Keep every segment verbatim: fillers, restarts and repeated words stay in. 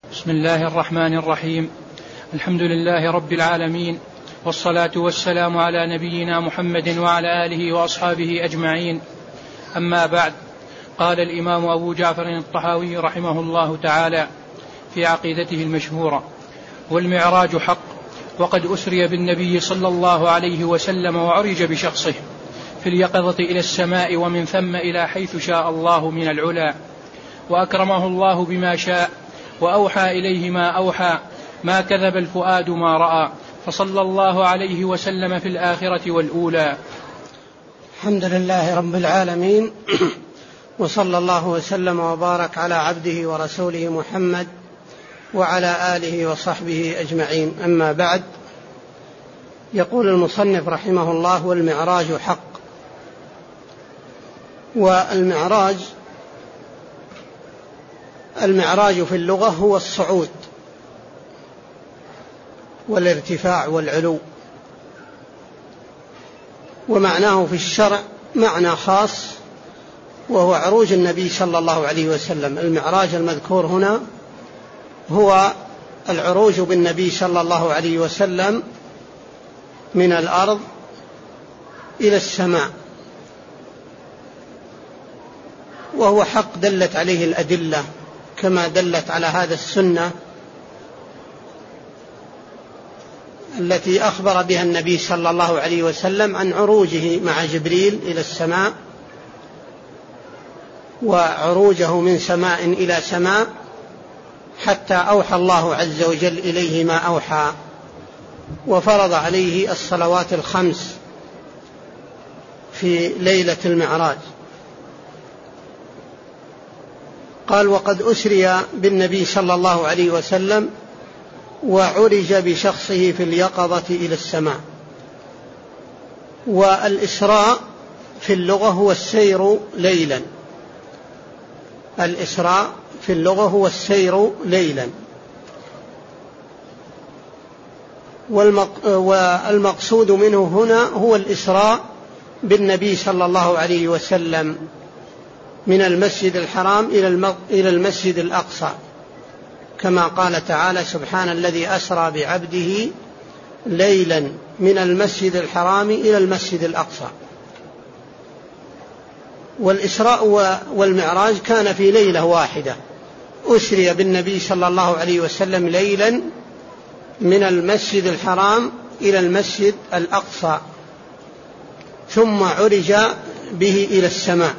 بسم الله الرحمن الرحيم. الحمد لله رب العالمين، والصلاة والسلام على نبينا محمد وعلى آله وأصحابه أجمعين. أما بعد، قال الإمام أبو جعفر الطحاوي رحمه الله تعالى في عقيدته المشهورة: والمعراج حق، وقد أسري بالنبي صلى الله عليه وسلم وعرج بشخصه في اليقظة إلى السماء، ومن ثم إلى حيث شاء الله من العلا، وأكرمه الله بما شاء، وأوحى إليه ما أوحى، ما كذب الفؤاد ما رأى، فصلى الله عليه وسلم في الآخرة والأولى. الحمد لله رب العالمين، وصلى الله وسلم وبارك على عبده ورسوله محمد وعلى آله وصحبه أجمعين. أما بعد، يقول المصنف رحمه الله: والمعراج حق. والمعراج المعراج في اللغة هو الصعود والارتفاع والعلو، ومعناه في الشرع معنى خاص، وهو عروج النبي صلى الله عليه وسلم. المعراج المذكور هنا هو العروج بالنبي صلى الله عليه وسلم من الأرض إلى السماء، وهو حق دلت عليه الأدلة، كما دلت على هذا السنة التي أخبر بها النبي صلى الله عليه وسلم عن عروجه مع جبريل إلى السماء، وعروجه من سماء إلى سماء، حتى أوحى الله عز وجل إليه ما أوحى، وفرض عليه الصلوات الخمس في ليلة المعراج. قال: وقد أسري بالنبي صلى الله عليه وسلم وعرج بشخصه في اليقظة إلى السماء. والإسراء في اللغة هو السير ليلا. الإسراء في اللغة هو السير ليلا. والمقصود منه هنا هو الإسراء بالنبي صلى الله عليه وسلم من المسجد الحرام إلى المسجد الأقصى، كما قال تعالى: سبحان الذي أسرى بعبده ليلا من المسجد الحرام إلى المسجد الأقصى. والإسراء والمعراج كان في ليلة واحدة، أسري بالنبي صلى الله عليه وسلم ليلا من المسجد الحرام إلى المسجد الأقصى، ثم عرج به إلى السماء.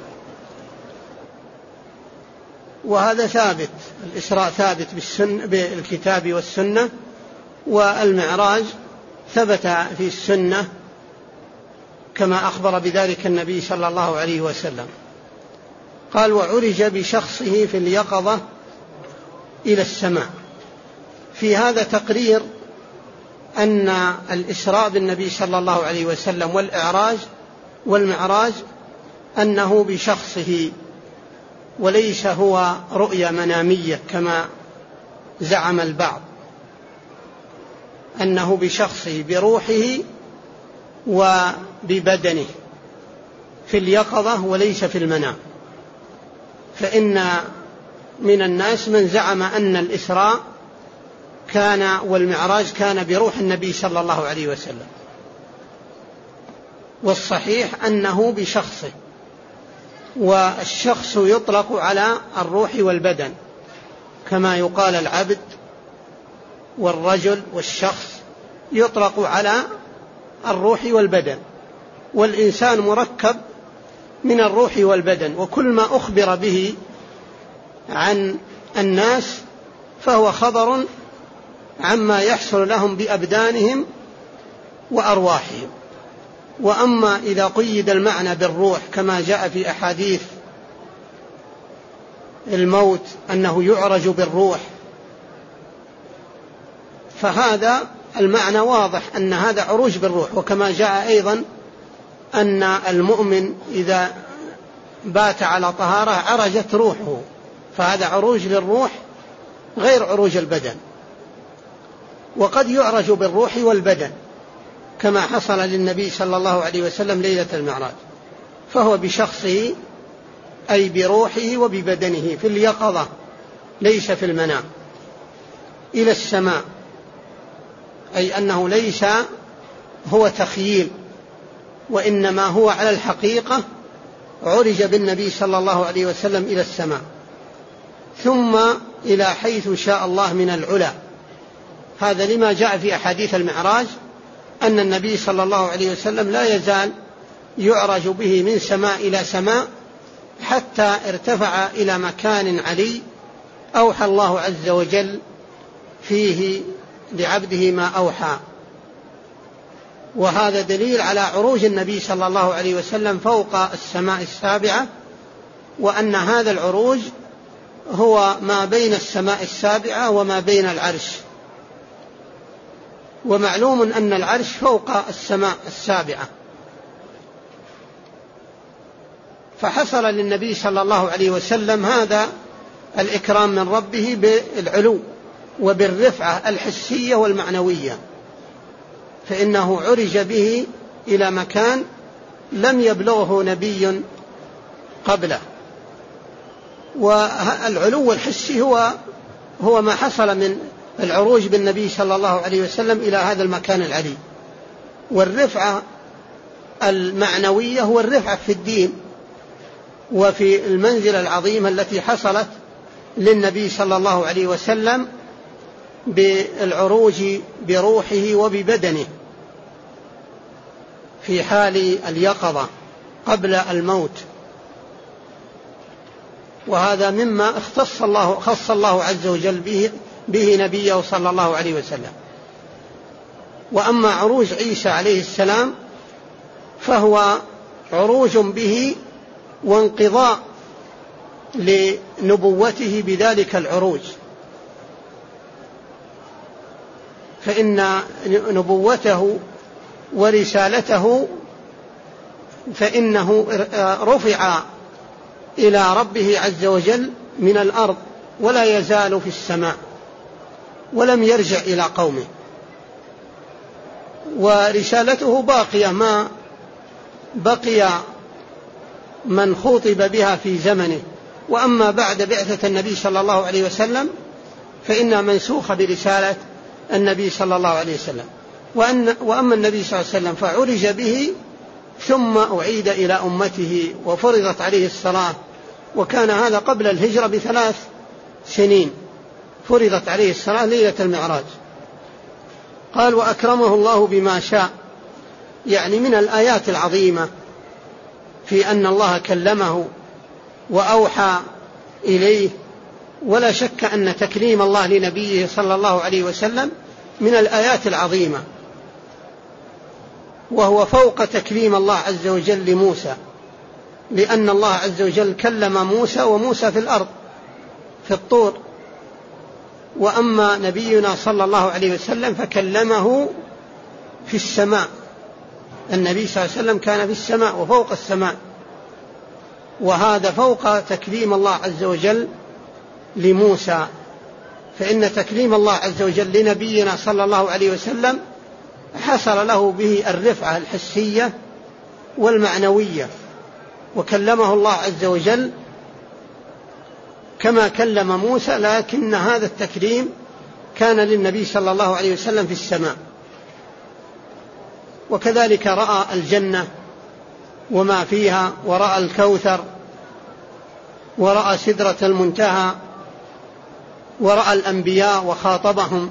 وهذا ثابت، الإسراء ثابت بالسنة بالكتاب والسنة، والمعراج ثبت في السنة كما أخبر بذلك النبي صلى الله عليه وسلم. قال: وعرج بشخصه في اليقظة إلى السماء. في هذا تقرير أن الإسراء بالنبي صلى الله عليه وسلم والإعراج والمعراج أنه بشخصه، وليس هو رؤيا منامية كما زعم البعض، أنه بشخصه بروحه وببدنه في اليقظة وليس في المنام. فإن من الناس من زعم أن الإسراء كان والمعراج كان بروح النبي صلى الله عليه وسلم، والصحيح أنه بشخصه. والشخص يطلق على الروح والبدن، كما يقال العبد والرجل، والشخص يطلق على الروح والبدن. والإنسان مركب من الروح والبدن، وكل ما أخبر به عن الناس فهو خبر عما يحصل لهم بأبدانهم وأرواحهم. وأما إذا قيد المعنى بالروح كما جاء في أحاديث الموت أنه يعرج بالروح، فهذا المعنى واضح أن هذا عروج بالروح. وكما جاء أيضا أن المؤمن إذا بات على طهارة عرجت روحه، فهذا عروج للروح غير عروج البدن. وقد يعرج بالروح والبدن كما حصل للنبي صلى الله عليه وسلم ليلة المعراج، فهو بشخصه أي بروحه وببدنه في اليقظة ليس في المنام. إلى السماء، أي أنه ليس هو تخييل، وإنما هو على الحقيقة عرج بالنبي صلى الله عليه وسلم إلى السماء، ثم إلى حيث شاء الله من العلا. هذا لما جاء في أحاديث المعراج أن النبي صلى الله عليه وسلم لا يزال يعرج به من سماء إلى سماء حتى ارتفع إلى مكان علي أوحى الله عز وجل فيه لعبده ما أوحى. وهذا دليل على عروج النبي صلى الله عليه وسلم فوق السماء السابعة، وأن هذا العروج هو ما بين السماء السابعة وما بين العرش. ومعلوم أن العرش فوق السماء السابعة، فحصل للنبي صلى الله عليه وسلم هذا الإكرام من ربه بالعلو وبالرفعة الحسية والمعنوية، فإنه عرج به إلى مكان لم يبلغه نبي قبله. والعلو الحسي هو هو ما حصل من العروج بالنبي صلى الله عليه وسلم إلى هذا المكان العلي. والرفعة المعنوية هو الرفعة في الدين وفي المنزلة العظيمة التي حصلت للنبي صلى الله عليه وسلم بالعروج بروحه وببدنه في حال اليقظة قبل الموت. وهذا مما اختص الله خص الله عز وجل به, به نبيه صلى الله عليه وسلم. وأما عروج عيسى عليه السلام فهو عروج به وانقضاء لنبوته بذلك العروج، فإن نبوته ورسالته فإنه رفع إلى ربه عز وجل من الأرض ولا يزال في السماء ولم يرجع إلى قومه، ورسالته باقية ما بقي من خُطب بها في زمنه. وأما بعد بعثة النبي صلى الله عليه وسلم فإنها منسوخة برسالة النبي صلى الله عليه وسلم. وأن وأما النبي صلى الله عليه وسلم فعرج به ثم أعيد إلى أمته وفرضت عليه الصلاة، وكان هذا قبل الهجرة بثلاث سنين فرضت عليه الصلاة ليلة المعراج. قال وأكرمه الله بما شاء، يعني من الآيات العظيمة في أن الله كلمه وأوحى إليه. ولا شك أن تكليم الله لنبيه صلى الله عليه وسلم من الآيات العظيمة، وهو فوق تكليم الله عز وجل لموسى، لأن الله عز وجل كلم موسى وموسى في الأرض في الطور، وأما نبينا صلى الله عليه وسلم فكلمه في السماء. النبي صلى الله عليه وسلم كان في السماء وفوق السماء، وهذا فوق تكليم الله عز وجل لموسى. فإن تكليم الله عز وجل لنبينا صلى الله عليه وسلم حصل له به الرفعة الحسية والمعنوية، وكلمه الله عز وجل كما كلم موسى، لكن هذا التكليم كان للنبي صلى الله عليه وسلم في السماء. وكذلك رأى الجنة وما فيها، ورأى الكوثر، ورأى سدرة المنتهى، ورأى الأنبياء وخاطبهم.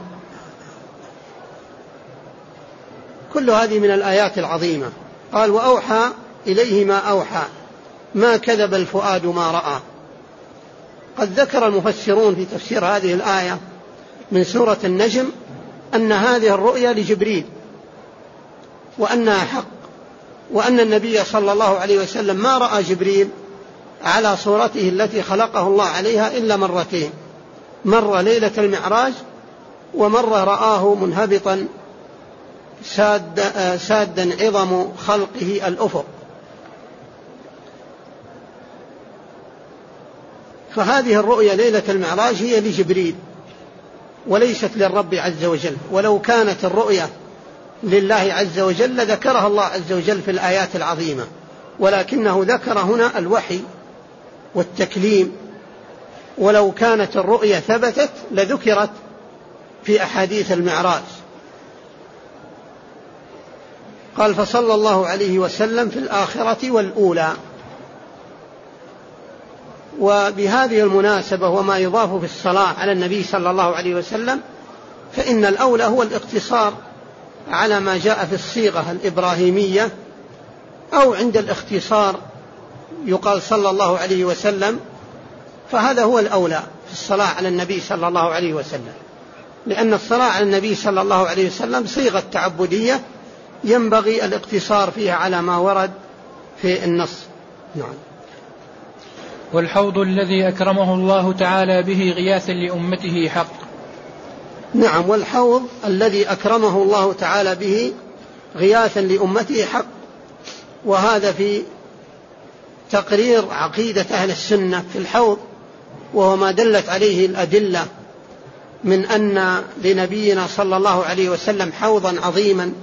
كل هذه من الآيات العظيمة. قال وأوحى إليه ما أوحى ما كذب الفؤاد ما رأى. قد ذكر المفسرون في تفسير هذه الآية من سورة النجم أن هذه الرؤيا لجبريل وأنها حق، وأن النبي صلى الله عليه وسلم ما رأى جبريل على صورته التي خلقه الله عليها إلا مرتين، مرة ليلة المعراج، ومرة رآه منهبطا ساد سادا عظم خلقه الأفق. فهذه الرؤيا ليلة المعراج هي لجبريل وليست للرب عز وجل، ولو كانت الرؤيا لله عز وجل ذكرها الله عز وجل في الآيات العظيمة، ولكنه ذكر هنا الوحي والتكليم. ولو كانت الرؤيا ثبتت لذكرت في أحاديث المعراج. قال فصلى الله عليه وسلم في الآخرة والأولى. وبهذه المناسبة وما يضاف في الصلاة على النبي صلى الله عليه وسلم فإن الأولى هو الاقتصار على ما جاء في الصيغة الإبراهيمية، أو عند الاختصار يقال صلى الله عليه وسلم، فهذا هو الأولى في الصلاة على النبي صلى الله عليه وسلم، لأن الصلاة على النبي صلى الله عليه وسلم صيغة تعبدية ينبغي الاقتصار فيها على ما ورد في النص. نعم. والحوض الذي أكرمه الله تعالى به غياثا لأمته حق. نعم، والحوض الذي أكرمه الله تعالى به غياثا لأمته حق، وهذا في تقرير عقيدة أهل السنة في الحوض، وهو ما دلت عليه الأدلة من أن لنبينا صلى الله عليه وسلم حوضا عظيما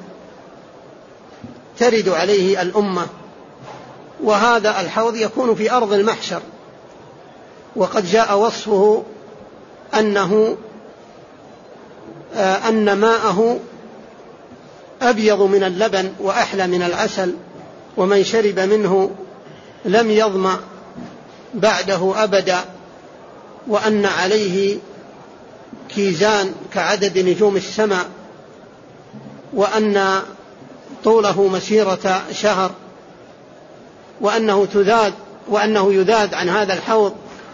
ترد عليه الأمة، وهذا الحوض يكون في أرض المحشر، وقد جاء وصفه أنه أن ماءه أبيض من اللبن وأحلى من العسل، ومن شرب منه لم يظمأ بعده أبدا، وأن عليه كيزان كعدد نجوم السماء، وأن طوله مسيرة شهر، وأنه تذاد وأنه يذاد عن هذا الحوض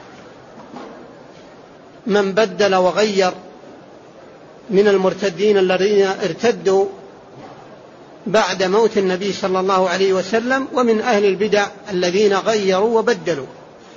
من بدل وغير من المرتدين الذين ارتدوا بعد موت النبي صلى الله عليه وسلم، ومن أهل البدع الذين غيروا وبدلوا.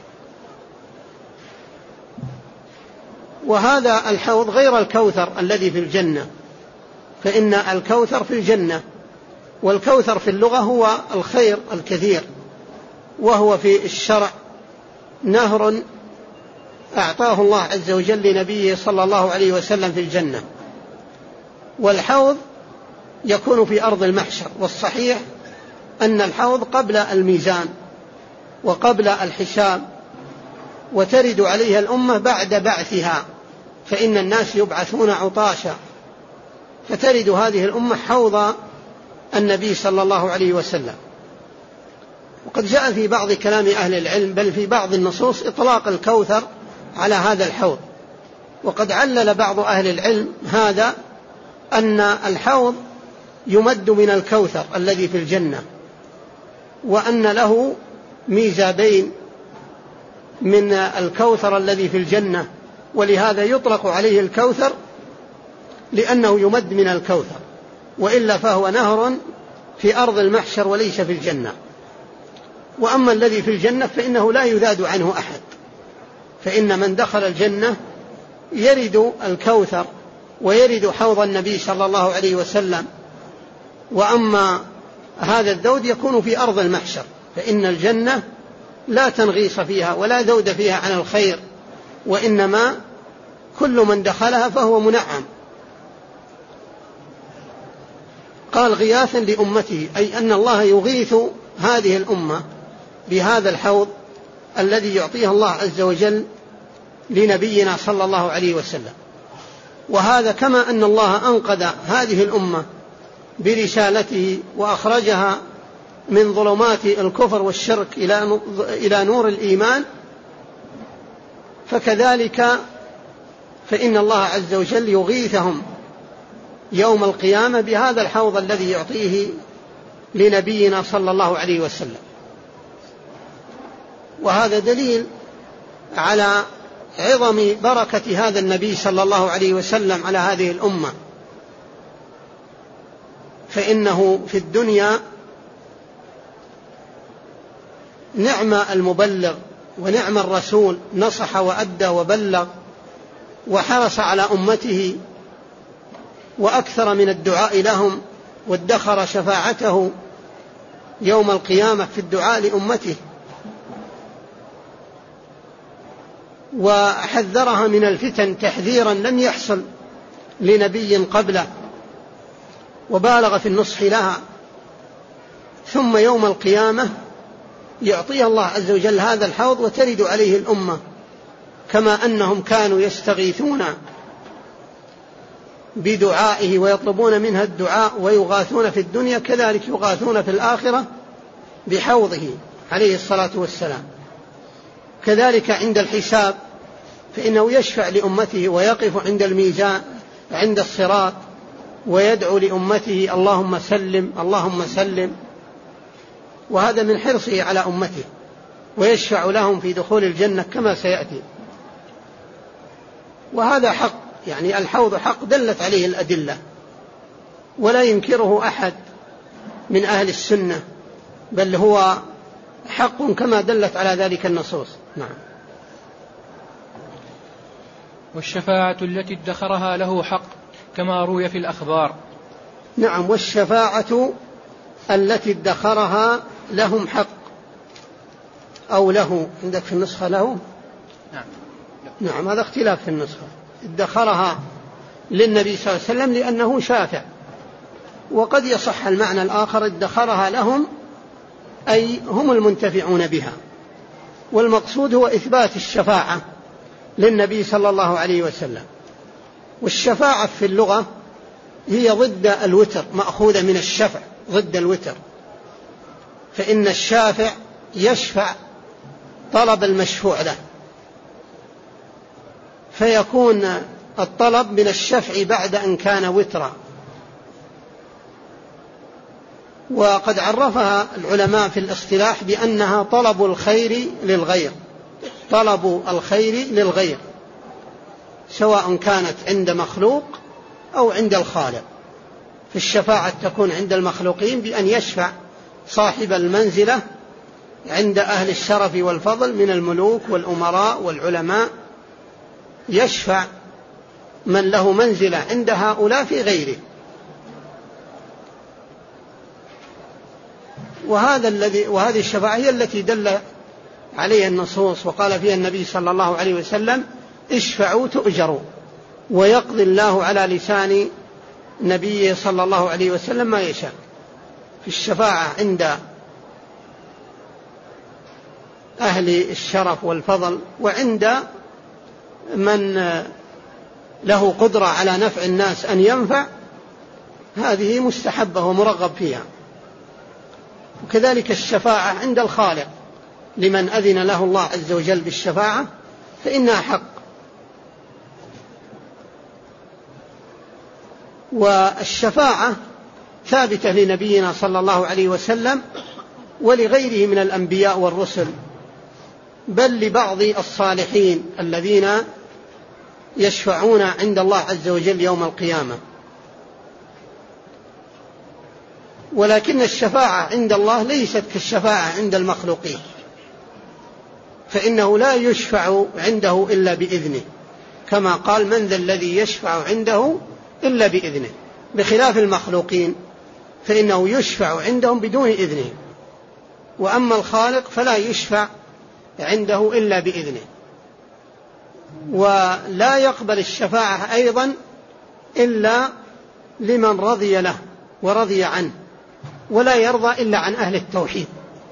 وهذا الحوض غير الكوثر الذي في الجنة، فإن الكوثر في الجنة، والكوثر في اللغة هو الخير الكثير، وهو في الشرع نهر أعطاه الله عز وجل لنبيه صلى الله عليه وسلم في الجنة. والحوض يكون في أرض المحشر، والصحيح أن الحوض قبل الميزان وقبل الحساب، وترد عليها الأمة بعد بعثها، فإن الناس يبعثون عطاشا، فترد هذه الأمة حوض النبي صلى الله عليه وسلم. وقد جاء في بعض كلام أهل العلم بل في بعض النصوص إطلاق الكوثر على هذا الحوض، وقد علل بعض أهل العلم هذا أن الحوض يمد من الكوثر الذي في الجنة، وأن له ميزابين من الكوثر الذي في الجنة، ولهذا يطلق عليه الكوثر لأنه يمد من الكوثر، وإلا فهو نهر في أرض المحشر وليس في الجنة. وأما الذي في الجنة فإنه لا يذاد عنه أحد، فإن من دخل الجنة يرد الكوثر ويرد حوض النبي صلى الله عليه وسلم. وأما هذا الذود يكون في أرض المحشر، فإن الجنة لا تنغيص فيها ولا ذود فيها عن الخير، وإنما كل من دخلها فهو منعم. قال غياثا لأمته، أي أن الله يغيث هذه الأمة بهذا الحوض الذي يعطيه الله عز وجل لنبينا صلى الله عليه وسلم. وهذا كما أن الله أنقذ هذه الأمة برسالته وأخرجها من ظلمات الكفر والشرك إلى نور الإيمان، فكذلك فإن الله عز وجل يغيثهم يوم القيامة بهذا الحوض الذي يعطيه لنبينا صلى الله عليه وسلم. وهذا دليل على عظم بركة هذا النبي صلى الله عليه وسلم على هذه الأمة، فإنه في الدنيا نعم المبلغ ونعم الرسول، نصح وأدى وبلغ وحرص على أمته وأكثر من الدعاء لهم، وادخر شفاعته يوم القيامة في الدعاء لأمته، وحذرها من الفتن تحذيرا لم يحصل لنبي قبله، وبالغ في النصح لها. ثم يوم القيامة يعطي الله عز وجل هذا الحوض وترد عليه الأمة، كما أنهم كانوا يستغيثون بدعائه ويطلبون منها الدعاء ويغاثون في الدنيا، كذلك يغاثون في الآخرة بحوضه عليه الصلاة والسلام. كذلك عند الحساب فإنه يشفع لأمته ويقف عند الميزان عند الصراط ويدعو لأمته اللهم سلم اللهم سلم، وهذا من حرصه على أمته، ويشفع لهم في دخول الجنة كما سيأتي. وهذا حق، يعني الحوض حق دلت عليه الأدلة ولا ينكره أحد من أهل السنة، بل هو حق كما دلت على ذلك النصوص. نعم. والشفاعة التي ادخرها له حق كما روي في الأخبار. نعم، والشفاعة التي ادخرها لهم حق، أو له، عندك في النسخة له؟ نعم. نعم، هذا اختلاف في النسخة. ادخرها للنبي صلى الله عليه وسلم لأنه شافع، وقد يصح المعنى الآخر ادخرها لهم أي هم المنتفعون بها، والمقصود هو إثبات الشفاعة للنبي صلى الله عليه وسلم. والشفاعة في اللغة هي ضد الوتر، مأخوذة من الشفع، ضد الوتر، فإن الشافع يشفع طلب المشفوع له، فيكون الطلب من الشفع بعد أن كان وترا. وقد عرفها العلماء في الاصطلاح بأنها طلب الخير للغير، طلب الخير للغير، سواء كانت عند مخلوق أو عند الخالق. في الشفاعة تكون عند المخلوقين بأن يشفع صاحب المنزلة عند أهل الشرف والفضل من الملوك والأمراء والعلماء، يشفع من له منزلة عند هؤلاء في غيره. وهذا الذي وهذه الشفاعة هي التي دل عليها النصوص، وقال فيها النبي صلى الله عليه وسلم اشفعوا تؤجروا، ويقضي الله على لسان نبيه صلى الله عليه وسلم ما يشاء. في الشفاعة عند أهل الشرف والفضل، وعند من له قدرة على نفع الناس أن ينفع، هذه مستحبة ومرغب فيها. وكذلك الشفاعة عند الخالق لمن أذن له الله عز وجل بالشفاعة فإنها حق. والشفاعة ثابتة لنبينا صلى الله عليه وسلم ولغيره من الأنبياء والرسل، بل لبعض الصالحين الذين يشفعون عند الله عز وجل يوم القيامة. ولكن الشفاعة عند الله ليست كالشفاعة عند المخلوقين، فإنه لا يشفع عنده إلا بإذنه، كما قال من ذا الذي يشفع عنده إلا بإذنه، بخلاف المخلوقين فإنه يشفع عندهم بدون إذنه. وأما الخالق فلا يشفع عنده إلا بإذنه. ولا يقبل الشفاعة أيضا إلا لمن رضي له ورضي عنه، ولا يرضى إلا عن أهل التوحيد.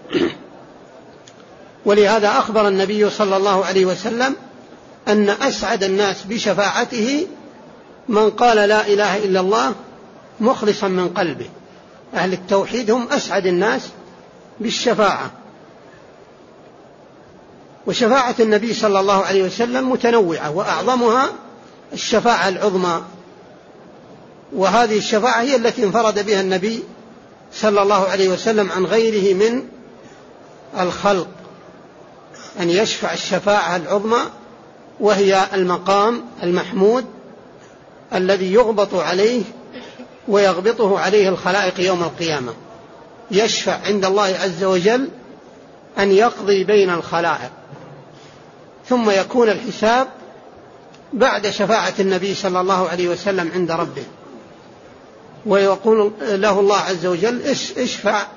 ولهذا أخبر النبي صلى الله عليه وسلم أن أسعد الناس بشفاعته من قال لا إله إلا الله مخلصا من قلبه. أهل التوحيد هم أسعد الناس بالشفاعة. وشفاعة النبي صلى الله عليه وسلم متنوعة، وأعظمها الشفاعة العظمى، وهذه الشفاعة هي التي انفرد بها النبي صلى الله عليه وسلم عن غيره من الخلق، أن يشفع الشفاعة العظمى، وهي المقام المحمود الذي يغبط عليه ويغبطه عليه الخلائق يوم القيامة. يشفع عند الله عز وجل أن يقضي بين الخلائق، ثم يكون الحساب بعد شفاعة النبي صلى الله عليه وسلم عند ربه، ويقول له الله عز وجل اشفع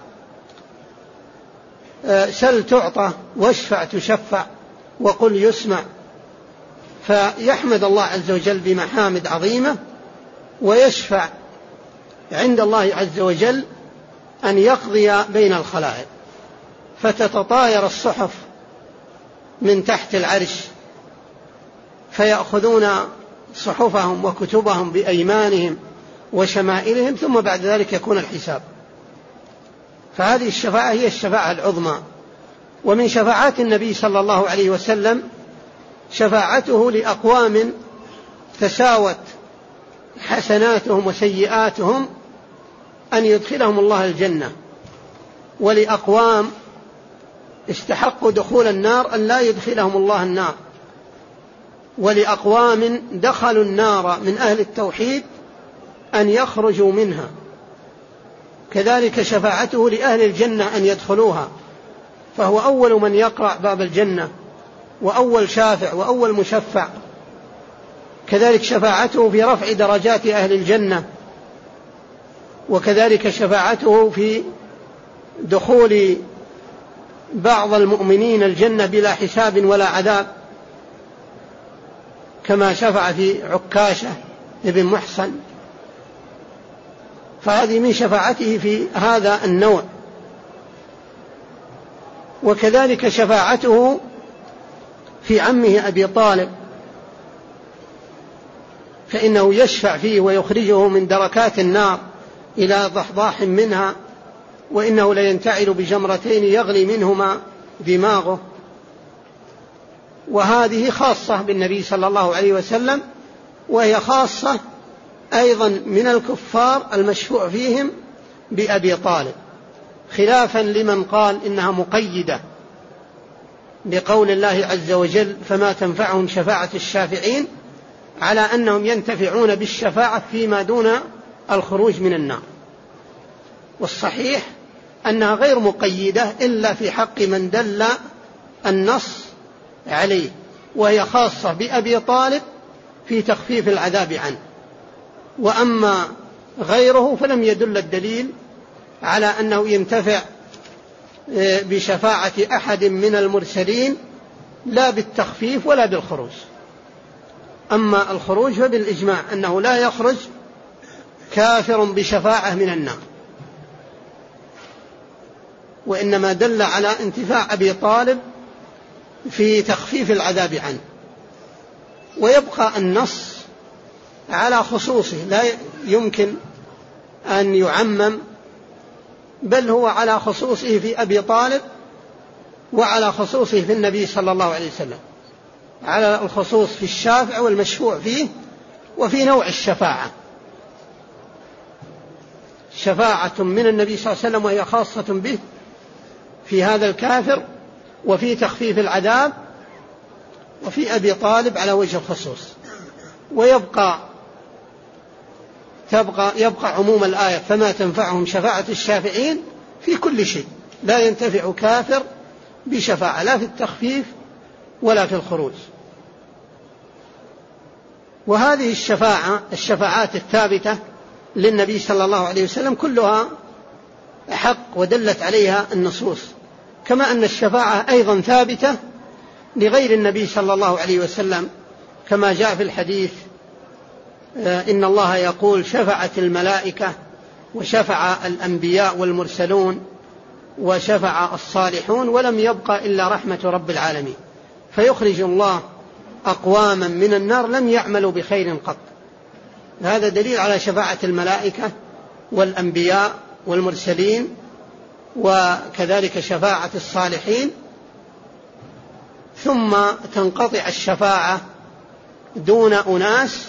سل تعطى واشفع تشفع وقل يسمع. فيحمد الله عز وجل بمحامد عظيمة، ويشفع عند الله عز وجل أن يقضي بين الخلائق، فتتطاير الصحف من تحت العرش، فيأخذون صحفهم وكتبهم بأيمانهم وشمائلهم، ثم بعد ذلك يكون الحساب. فهذه الشفاعة هي الشفاعة العظمى. ومن شفاعات النبي صلى الله عليه وسلم شفاعته لأقوام تساوت حسناتهم وسيئاتهم أن يدخلهم الله الجنة، ولأقوام استحقوا دخول النار أن لا يدخلهم الله النار، ولأقوام دخلوا النار من أهل التوحيد أن يخرجوا منها. كذلك شفاعته لأهل الجنة أن يدخلوها، فهو أول من يقرع باب الجنة وأول شافع وأول مشفع. كذلك شفاعته في رفع درجات أهل الجنة، وكذلك شفاعته في دخول بعض المؤمنين الجنة بلا حساب ولا عذاب، كما شفع في عكاشة ابن محصن. فهذه من شفاعته في هذا النوع. وكذلك شفاعته في عمه أبي طالب، فإنه يشفع فيه ويخرجه من دركات النار إلى ضحضاح منها، وإنه لينتعل بجمرتين يغلي منهما دماغه. وهذه خاصة بالنبي صلى الله عليه وسلم، وهي خاصة أيضا من الكفار المشفوع فيهم بأبي طالب، خلافا لمن قال إنها مقيدة بقول الله عز وجل فما تنفعهم شفاعة الشافعين، على أنهم ينتفعون بالشفاعة فيما دون الخروج من النار. والصحيح أنها غير مقيدة إلا في حق من دل النص عليه، وهي خاصة بأبي طالب في تخفيف العذاب عنه. وأما غيره فلم يدل الدليل على أنه ينتفع بشفاعة أحد من المرسلين لا بالتخفيف ولا بالخروج. أما الخروج فبالإجماع أنه لا يخرج كافر بشفاعة من النار، وإنما دل على انتفاع أبي طالب في تخفيف العذاب عنه. ويبقى النص على خصوصه، لا يمكن أن يعمم، بل هو على خصوصه في أبي طالب وعلى خصوصه في النبي صلى الله عليه وسلم، على الخصوص في الشافع والمشفوع فيه وفي نوع الشفاعة. شفاعة من النبي صلى الله عليه وسلم وهي خاصة به في هذا الكافر، وفي تخفيف العذاب، وفي أبي طالب على وجه الخصوص. ويبقى تبقى يبقى عموم الآية فما تنفعهم شفاعة الشافعين في كل شيء، لا ينتفع كافر بشفاعة لا في التخفيف ولا في الخروج. وهذه الشفاعة الشفاعات الثابتة للنبي صلى الله عليه وسلم كلها حق ودلت عليها النصوص، كما أن الشفاعة أيضا ثابتة لغير النبي صلى الله عليه وسلم، كما جاء في الحديث إن الله يقول شفعت الملائكة وشفع الأنبياء والمرسلون وشفع الصالحون ولم يبق إلا رحمة رب العالمين، فيخرج الله أقواما من النار لم يعملوا بخير قط. هذا دليل على شفاعة الملائكة والأنبياء والمرسلين، وكذلك شفاعة الصالحين. ثم تنقطع الشفاعة دون أناس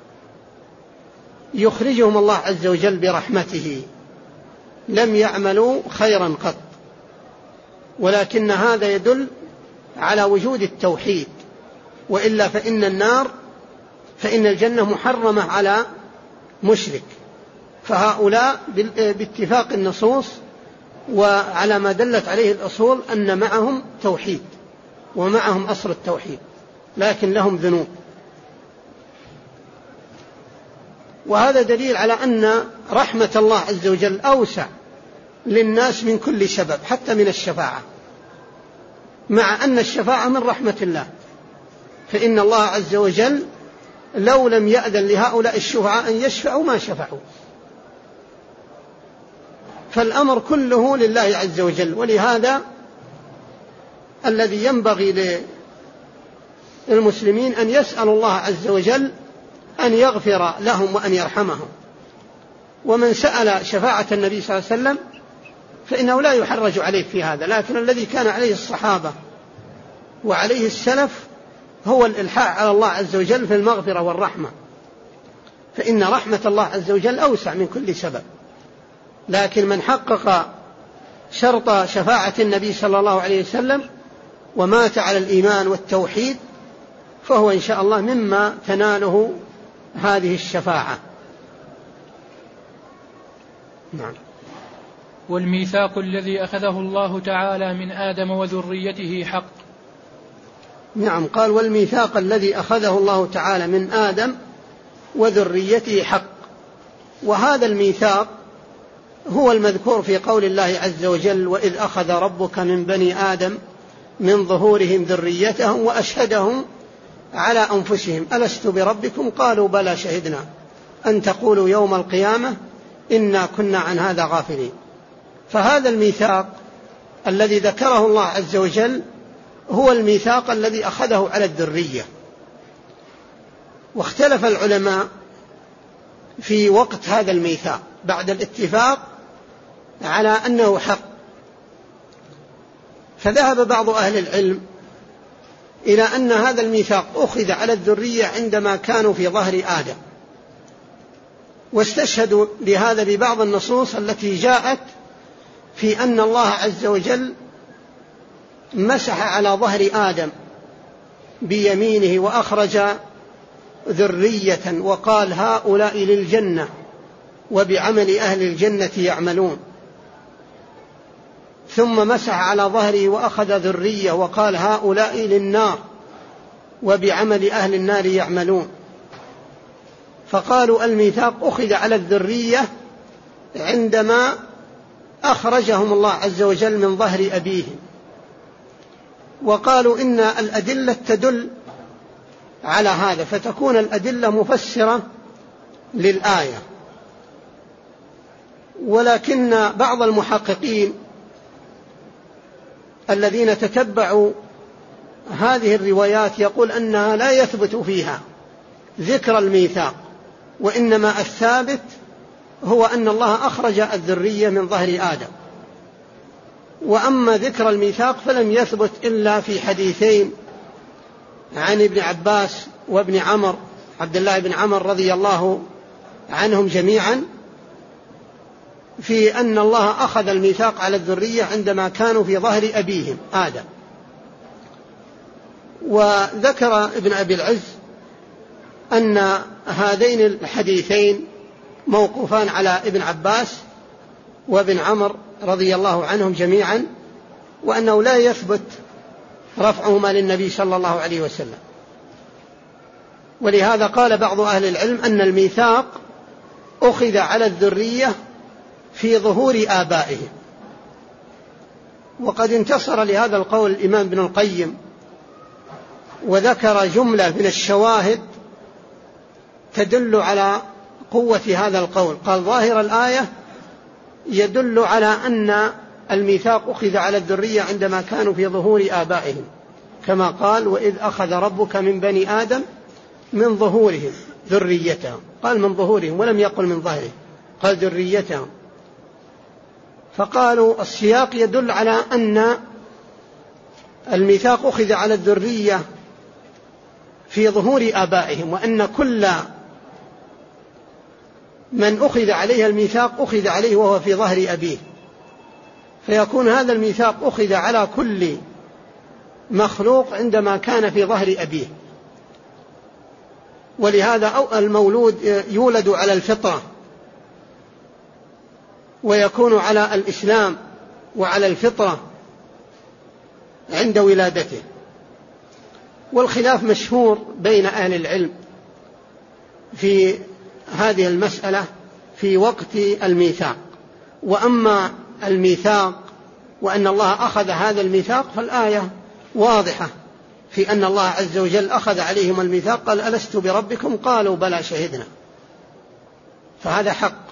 يخرجهم الله عز وجل برحمته لم يعملوا خيرا قط، ولكن هذا يدل على وجود التوحيد، وإلا فإن النار فإن الجنة محرمة على مشرك. فهؤلاء باتفاق النصوص وعلى ما دلت عليه الأصول أن معهم توحيد ومعهم أصل التوحيد، لكن لهم ذنوب. وهذا دليل على أن رحمة الله عز وجل أوسع للناس من كل سبب، حتى من الشفاعة، مع أن الشفاعة من رحمة الله، فإن الله عز وجل لو لم يأذن لهؤلاء الشفعاء أن يشفعوا ما شفعوا. فالأمر كله لله عز وجل. ولهذا الذي ينبغي للمسلمين أن يسألوا الله عز وجل أن يغفر لهم وأن يرحمهم. ومن سأل شفاعة النبي صلى الله عليه وسلم فإنه لا يحرج عليه في هذا، لكن الذي كان عليه الصحابة وعليه السلف هو الإلحاح على الله عز وجل في المغفرة والرحمة، فإن رحمة الله عز وجل أوسع من كل سبب. لكن من حقق شرط شفاعة النبي صلى الله عليه وسلم ومات على الإيمان والتوحيد فهو إن شاء الله مما تناله هذه الشفاعة. نعم. والميثاق الذي أخذه الله تعالى من آدم وذريته حق. نعم، قال والميثاق الذي أخذه الله تعالى من آدم وذريته حق. وهذا الميثاق هو المذكور في قول الله عز وجل وإذ أخذ ربك من بني آدم من ظهورهم ذريتهم وأشهدهم على أنفسهم ألست بربكم قالوا بلى شهدنا أن تقولوا يوم القيامة إنا كنا عن هذا غافلين. فهذا الميثاق الذي ذكره الله عز وجل هو الميثاق الذي أخذه على الذرية. واختلف العلماء في وقت هذا الميثاق بعد الاتفاق على أنه حق، فذهب بعض أهل العلم إلى أن هذا الميثاق أخذ على الذرية عندما كانوا في ظهر آدم، واستشهدوا لهذا ببعض النصوص التي جاءت في أن الله عز وجل مسح على ظهر آدم بيمينه وأخرج ذرية وقال هؤلاء للجنة وبعمل أهل الجنة يعملون، ثم مسح على ظهره وأخذ ذرية وقال هؤلاء للنار وبعمل أهل النار يعملون. فقالوا الميثاق أخذ على الذرية عندما أخرجهم الله عز وجل من ظهر أبيهم. وقالوا إن الأدلة تدل على هذا، فتكون الأدلة مفسرة للآية. ولكن بعض المحققين الذين تتبعوا هذه الروايات يقول أنها لا يثبت فيها ذكر الميثاق، وإنما الثابت هو أن الله أخرج الذرية من ظهر آدم. وأما ذكر الميثاق فلم يثبت إلا في حديثين عن ابن عباس وابن عمر عبد الله بن عمر رضي الله عنهم جميعا في أن الله أخذ الميثاق على الذرية عندما كانوا في ظهر أبيهم آدم. وذكر ابن أبي العز أن هذين الحديثين موقوفان على ابن عباس وابن عمر رضي الله عنهم جميعا، وأنه لا يثبت رفعهما للنبي صلى الله عليه وسلم. ولهذا قال بعض أهل العلم أن الميثاق أخذ على الذرية في ظهور آبائهم. وقد انتصر لهذا القول الإمام ابن القيم وذكر جملة من الشواهد تدل على قوة هذا القول. قال ظاهر الآية يدل على أن الميثاق أخذ على الذرية عندما كانوا في ظهور آبائهم، كما قال وإذ أخذ ربك من بني آدم من ظهورهم ذريتهم، قال من ظهورهم ولم يقل من ظهرهم، قال ذريتهم. فقالوا السياق يدل على أن الميثاق أخذ على الذرية في ظهور آبائهم، وأن كل من أخذ عليه الميثاق أخذ عليه وهو في ظهر أبيه، فيكون هذا الميثاق أخذ على كل مخلوق عندما كان في ظهر أبيه. ولهذا المولود يولد على الفطرة ويكون على الإسلام وعلى الفطرة عند ولادته. والخلاف مشهور بين أهل العلم في هذه المسألة في وقت الميثاق. وأما الميثاق وأن الله أخذ هذا الميثاق فالآية واضحة في أن الله عز وجل أخذ عليهم الميثاق، قال ألست بربكم قالوا بلى شهدنا، فهذا حق.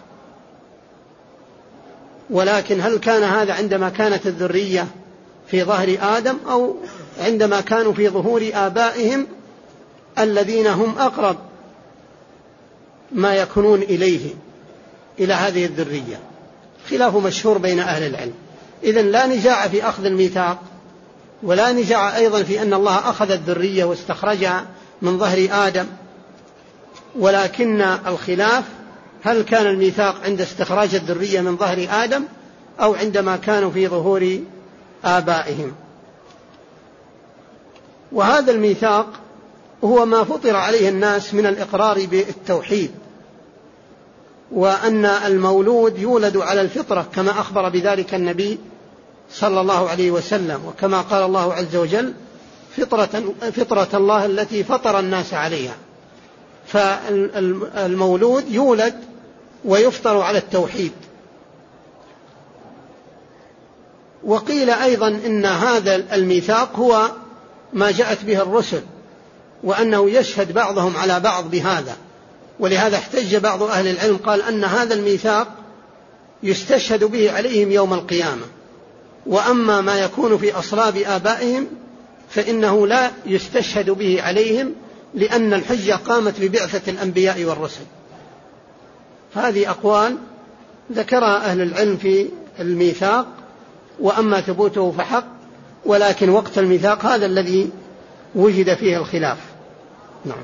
ولكن هل كان هذا عندما كانت الذرية في ظهر آدم أو عندما كانوا في ظهور آبائهم الذين هم أقرب ما يكونون إليه إلى هذه الذرية. خلاف مشهور بين أهل العلم. إذن لا نزاع في أخذ الميثاق، ولا نزاع أيضا في أن الله أخذ الذرية واستخرجها من ظهر آدم، ولكن الخلاف هل كان الميثاق عند استخراج الذرية من ظهر آدم أو عندما كانوا في ظهور آبائهم. وهذا الميثاق هو ما فطر عليه الناس من الإقرار بالتوحيد، وأن المولود يولد على الفطرة كما أخبر بذلك النبي صلى الله عليه وسلم، وكما قال الله عز وجل فطرة, فطرة الله التي فطر الناس عليها. فالمولود يولد ويفطر على التوحيد. وقيل أيضا إن هذا الميثاق هو ما جاءت به الرسل، وأنه يشهد بعضهم على بعض بهذا، ولهذا احتج بعض أهل العلم قال أن هذا الميثاق يستشهد به عليهم يوم القيامة، وأما ما يكون في أصلاب آبائهم فإنه لا يستشهد به عليهم، لأن الحجة قامت ببعثة الأنبياء والرسل. هذه أقوال ذكرها أهل العلم في الميثاق، وأما ثبوته فحق، ولكن وقت الميثاق هذا الذي وجد فيه الخلاف. نعم.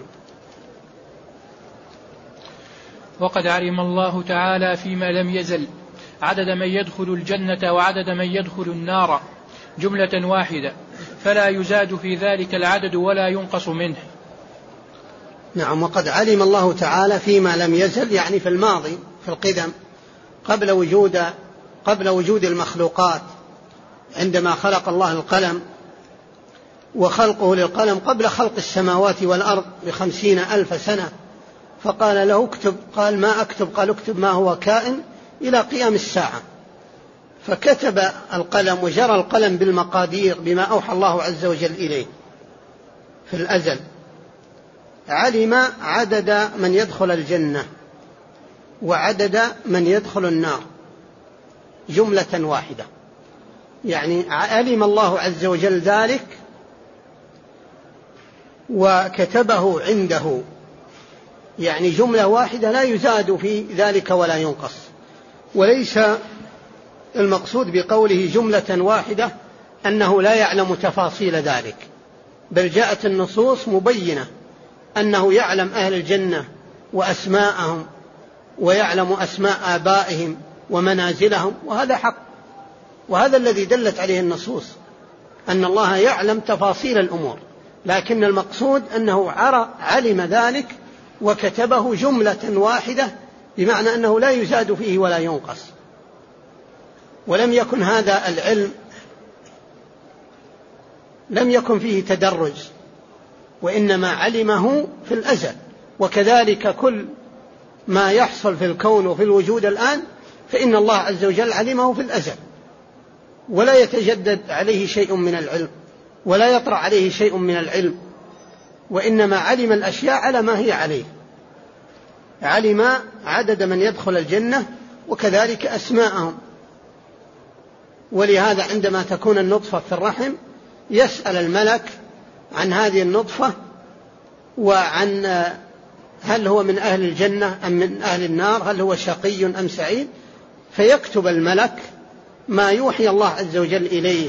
وقد علم الله تعالى فيما لم يزل عدد من يدخل الجنة وعدد من يدخل النار جملة واحدة، فلا يزاد في ذلك العدد ولا ينقص منه. نعم. وقد علم الله تعالى فيما لم يزل، يعني في الماضي، في القدم، قبل وجود قبل وجود المخلوقات، عندما خلق الله القلم، وخلقه للقلم قبل خلق السماوات والأرض بخمسين ألف سنة، فقال له اكتب، قال ما أكتب، قال اكتب ما هو كائن إلى قيام الساعة. فكتب القلم وجرى القلم بالمقادير بما أوحى الله عز وجل إليه في الأزل. علم عدد من يدخل الجنة وعدد من يدخل النار جملة واحدة، يعني علم الله عز وجل ذلك وكتبه عنده، يعني جملة واحدة لا يزاد في ذلك ولا ينقص. وليس المقصود بقوله جملة واحدة أنه لا يعلم تفاصيل ذلك، بل جاءت النصوص مبينة أنه يعلم أهل الجنة وأسماءهم، ويعلم أسماء آبائهم ومنازلهم، وهذا حق، وهذا الذي دلت عليه النصوص، أن الله يعلم تفاصيل الأمور، لكن المقصود أنه علم ذلك وكتبه جملة واحدة، بمعنى أنه لا يزاد فيه ولا ينقص. ولم يكن هذا العلم لم يكن فيه تدرج، وإنما علمه في الأزل. وكذلك كل ما يحصل في الكون وفي الوجود الآن فإن الله عز وجل علمه في الأزل، ولا يتجدد عليه شيء من العلم، ولا يطرأ عليه شيء من العلم، وإنما علم الأشياء على ما هي عليه. علم عدد من يدخل الجنة وكذلك أسماءهم. ولهذا عندما تكون النطفة في الرحم يسأل الملك عن هذه النطفة، وعن هل هو من أهل الجنة أم من أهل النار، هل هو شقي أم سعيد، فيكتب الملك ما يوحي الله عز وجل إليه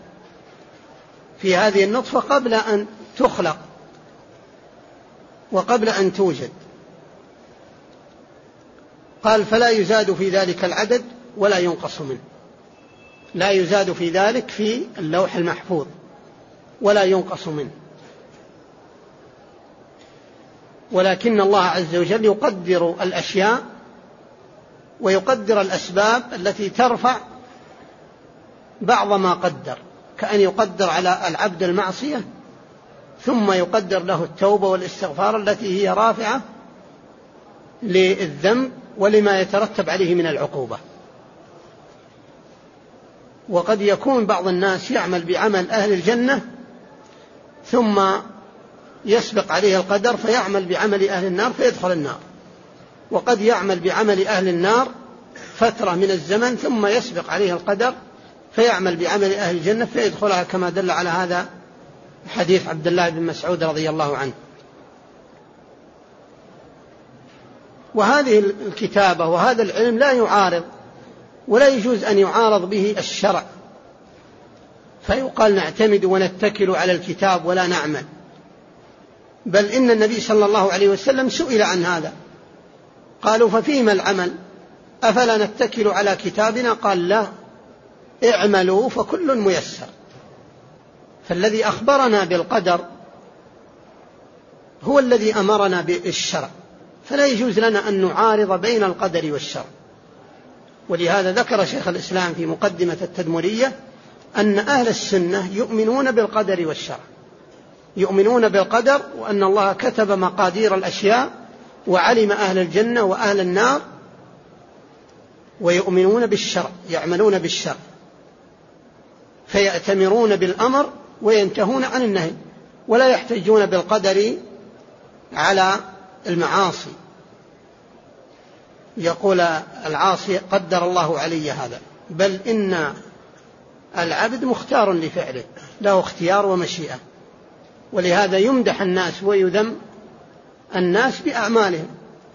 في هذه النطفة قبل أن تخلق وقبل أن توجد. قال فلا يزاد في ذلك العدد ولا ينقص منه، لا يزاد في ذلك في اللوح المحفوظ ولا ينقص منه، ولكن الله عز وجل يقدر الأشياء ويقدر الأسباب التي ترفع بعض ما قدر، كأن يقدر على العبد المعصية ثم يقدر له التوبة والاستغفار التي هي رافعة للذنب ولما يترتب عليه من العقوبة. وقد يكون بعض الناس يعمل بعمل أهل الجنة ثم يسبق عليه القدر فيعمل بعمل أهل النار فيدخل النار، وقد يعمل بعمل أهل النار فترة من الزمن ثم يسبق عليه القدر فيعمل بعمل أهل الجنة فيدخلها، كما دل على هذا حديث عبد الله بن مسعود رضي الله عنه. وهذه الكتابة وهذا العلم لا يعارض ولا يجوز أن يعارض به الشرع، فيقال نعتمد ونتكل على الكتاب ولا نعمل. بل إن النبي صلى الله عليه وسلم سئل عن هذا، قالوا ففيما العمل؟ أفلا نتكل على كتابنا؟ قال لا، اعملوا فكل ميسر. فالذي أخبرنا بالقدر هو الذي أمرنا بالشرع، فلا يجوز لنا أن نعارض بين القدر والشرع. ولهذا ذكر شيخ الإسلام في مقدمة التدمرية أن أهل السنة يؤمنون بالقدر والشرع، يؤمنون بالقدر وأن الله كتب مقادير الأشياء وعلم أهل الجنة وأهل النار، ويؤمنون بالشرع، يعملون بالشرع، فيأتمرون بالأمر وينتهون عن النهي، ولا يحتجون بالقدر على المعاصي. يقول العاصي قدر الله علي هذا، بل إن العبد مختار لفعله، له اختيار ومشيئة. ولهذا يمدح الناس ويذم الناس بأعمالهم.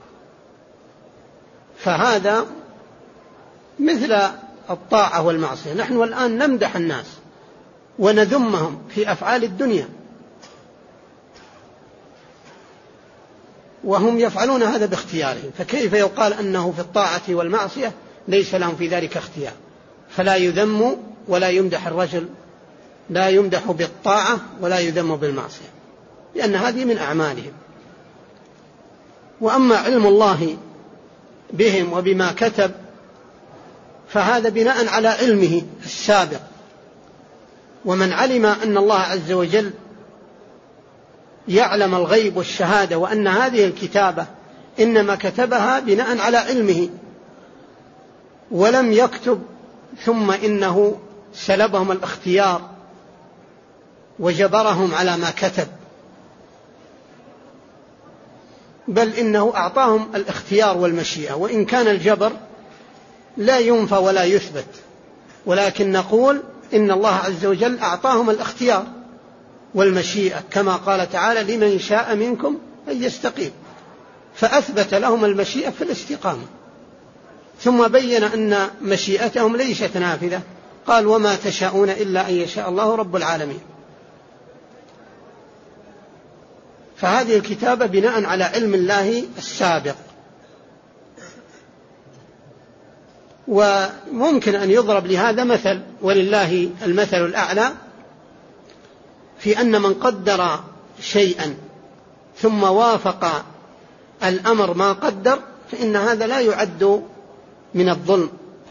فهذا مثل الطاعة والمعصية. نحن الآن نمدح الناس ونذمهم في أفعال الدنيا، وهم يفعلون هذا باختيارهم، فكيف يقال أنه في الطاعة والمعصية ليس لهم في ذلك اختيار؟ فلا يذم ولا يمدح الرجل، لا يمدح بالطاعة ولا يذم بالمعصية، لأن هذه من أعمالهم. وأما علم الله بهم وبما كتب فهذا بناء على علمه السابق. ومن علم أن الله عز وجل يعلم الغيب والشهادة وأن هذه الكتابة إنما كتبها بناء على علمه، ولم يكتب ثم إنه سلبهم الاختيار وجبرهم على ما كتب، بل إنه أعطاهم الاختيار والمشيئة. وإن كان الجبر لا ينفى ولا يثبت، ولكن نقول إن الله عز وجل أعطاهم الاختيار والمشيئة، كما قال تعالى لمن شاء منكم أن يستقيم، فأثبت لهم المشيئة في الاستقامة. ثم بين أن مشيئتهم ليست نافذة، قال وما تشاءون إلا أن يشاء الله رب العالمين. فهذه الكتابة بناء على علم الله السابق. وممكن أن يضرب لهذا مثل، ولله المثل الأعلى، في أن من قدر شيئا ثم وافق الأمر ما قدر فإن هذا لا يعد من الظلم.